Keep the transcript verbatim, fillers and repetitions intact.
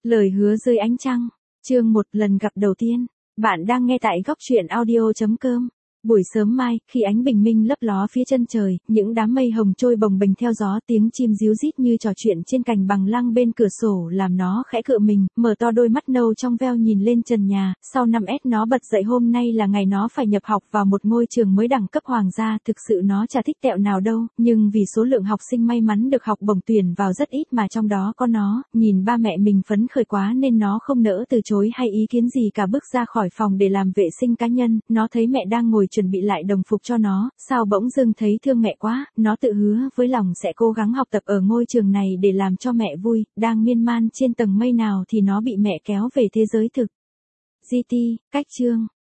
Lời hứa dưới ánh trăng, chương một lần gặp đầu tiên. Bạn đang nghe tại góc truyện audio chấm com. Buổi sớm mai, khi ánh bình minh lấp ló phía chân trời, những đám mây hồng trôi bồng bềnh theo gió, tiếng chim ríu rít như trò chuyện trên cành bằng lăng bên cửa sổ làm nó khẽ cựa mình, mở to đôi mắt nâu trong veo nhìn lên trần nhà. Sau năm S nó bật dậy, hôm nay là ngày nó phải nhập học vào một ngôi trường mới đẳng cấp hoàng gia. Thực sự nó chả thích tẹo nào đâu, nhưng vì số lượng học sinh may mắn được học bổng tuyển vào rất ít mà trong đó có nó, nhìn ba mẹ mình phấn khởi quá nên nó không nỡ từ chối hay ý kiến gì cả. Bước ra khỏi phòng để làm vệ sinh cá nhân, nó thấy mẹ đang ngồi chuẩn bị lại đồng phục cho nó, sao bỗng dưng thấy thương mẹ quá, nó tự hứa với lòng sẽ cố gắng học tập ở ngôi trường này để làm cho mẹ vui. Đang miên man trên tầng mây nào thì nó bị mẹ kéo về thế giới thực. giê tê, cách chương.